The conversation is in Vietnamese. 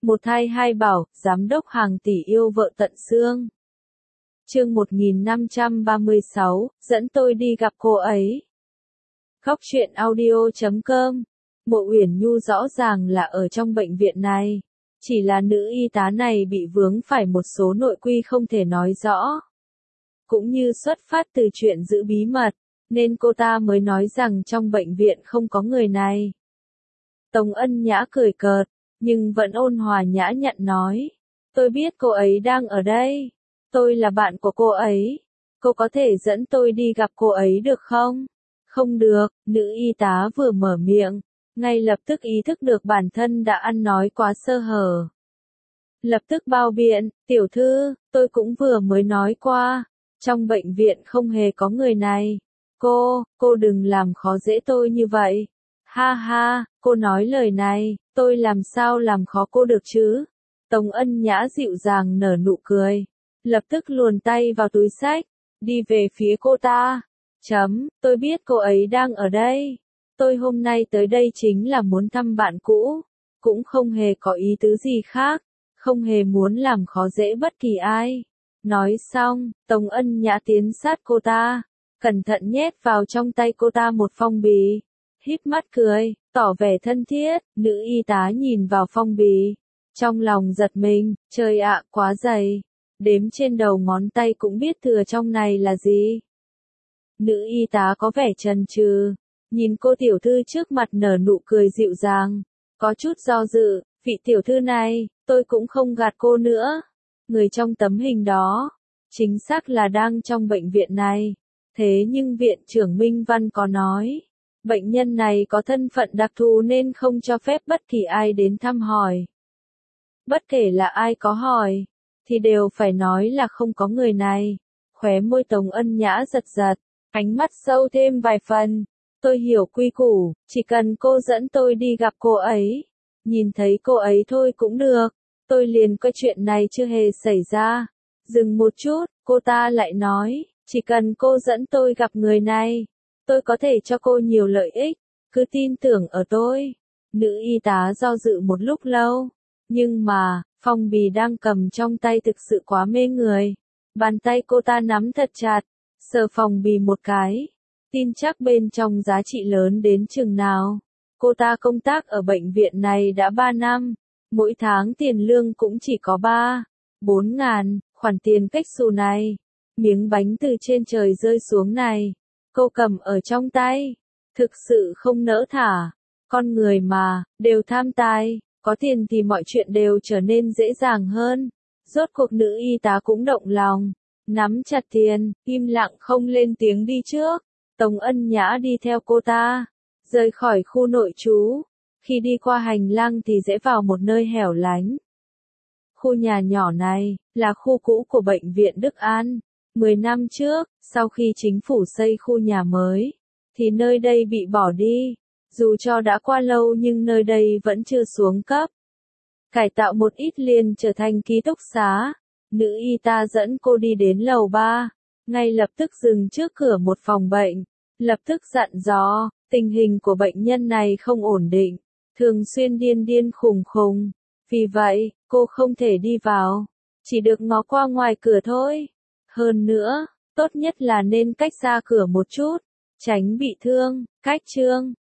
Một thai hai bảo, giám đốc hàng tỷ yêu vợ tận xương. Chương 1536, dẫn tôi đi gặp cô ấy. Khóc chuyện audio.com. Mộ Uyển Nhu rõ ràng là ở trong bệnh viện này. Chỉ là nữ y tá này bị vướng phải một số nội quy không thể nói rõ. Cũng như xuất phát từ chuyện giữ bí mật, nên cô ta mới nói rằng trong bệnh viện không có người này. Tống Ân Nhã cười cợt, nhưng vẫn ôn hòa nhã nhặn nói. Tôi biết cô ấy đang ở đây. Tôi là bạn của cô ấy. Cô có thể dẫn tôi đi gặp cô ấy được không? Không được, nữ y tá vừa mở miệng, ngay lập tức ý thức được bản thân đã ăn nói quá sơ hở. Lập tức bao biện, tiểu thư, tôi cũng vừa mới nói qua, trong bệnh viện không hề có người này. Cô đừng làm khó dễ tôi như vậy. Ha ha, cô nói lời này, tôi làm sao làm khó cô được chứ? Tống Ân Nhã dịu dàng nở nụ cười, lập tức luồn tay vào túi xách, đi về phía cô ta. Tôi biết cô ấy đang ở đây. Tôi hôm nay tới đây chính là muốn thăm bạn cũ, cũng không hề có ý tứ gì khác, không hề muốn làm khó dễ bất kỳ ai. Nói xong, Tống Ân Nhã tiến sát cô ta, cẩn thận nhét vào trong tay cô ta một phong bì, híp mắt cười, tỏ vẻ thân thiết. Nữ y tá nhìn vào phong bì, trong lòng giật mình, trời ạ, quá dày, đếm trên đầu ngón tay cũng biết thừa trong này là gì. Nữ y tá có vẻ chần chừ, nhìn cô tiểu thư trước mặt nở nụ cười dịu dàng, có chút do dự, vị tiểu thư này, tôi cũng không gạt cô nữa. Người trong tấm hình đó, chính xác là đang trong bệnh viện này. Thế nhưng viện trưởng Minh Văn có nói, bệnh nhân này có thân phận đặc thù nên không cho phép bất kỳ ai đến thăm hỏi. Bất kể là ai có hỏi, thì đều phải nói là không có người này. Khóe môi Tống Ân Nhã giật giật, ánh mắt sâu thêm vài phần. Tôi hiểu quy củ, chỉ cần cô dẫn tôi đi gặp cô ấy, nhìn thấy cô ấy thôi cũng được. Tôi liền coi chuyện này chưa hề xảy ra. Dừng một chút, cô ta lại nói, chỉ cần cô dẫn tôi gặp người này, tôi có thể cho cô nhiều lợi ích, cứ tin tưởng ở tôi. Nữ y tá do dự một lúc lâu, nhưng mà, phong bì đang cầm trong tay thực sự quá mê người. Bàn tay cô ta nắm thật chặt, sờ phong bì một cái, tin chắc bên trong giá trị lớn đến chừng nào. Cô ta công tác ở bệnh viện này đã 3 năm, mỗi tháng tiền lương cũng chỉ có 3-4 ngàn, khoản tiền cách xù này, miếng bánh từ trên trời rơi xuống này, cô cầm ở trong tay, thực sự không nỡ thả. Con người mà, đều tham tài, có tiền thì mọi chuyện đều trở nên dễ dàng hơn. Rốt cuộc nữ y tá cũng động lòng, nắm chặt tiền, im lặng không lên tiếng đi trước. Tống Ân Nhã đi theo cô ta, rời khỏi khu nội trú. Khi đi qua hành lang thì rẽ vào một nơi hẻo lánh. Khu nhà nhỏ này, là khu cũ của bệnh viện Đức An. 10 năm trước, sau khi chính phủ xây khu nhà mới, thì nơi đây bị bỏ đi. Dù cho đã qua lâu nhưng nơi đây vẫn chưa xuống cấp. Cải tạo một ít liền trở thành ký túc xá. Nữ y tá dẫn cô đi đến lầu 3, ngay lập tức dừng trước cửa một phòng bệnh, lập tức dặn dò, tình hình của bệnh nhân này không ổn định, thường xuyên điên điên khùng khùng, vì vậy, cô không thể đi vào, chỉ được ngó qua ngoài cửa thôi. Hơn nữa, tốt nhất là nên cách xa cửa một chút, tránh bị thương. Cách chương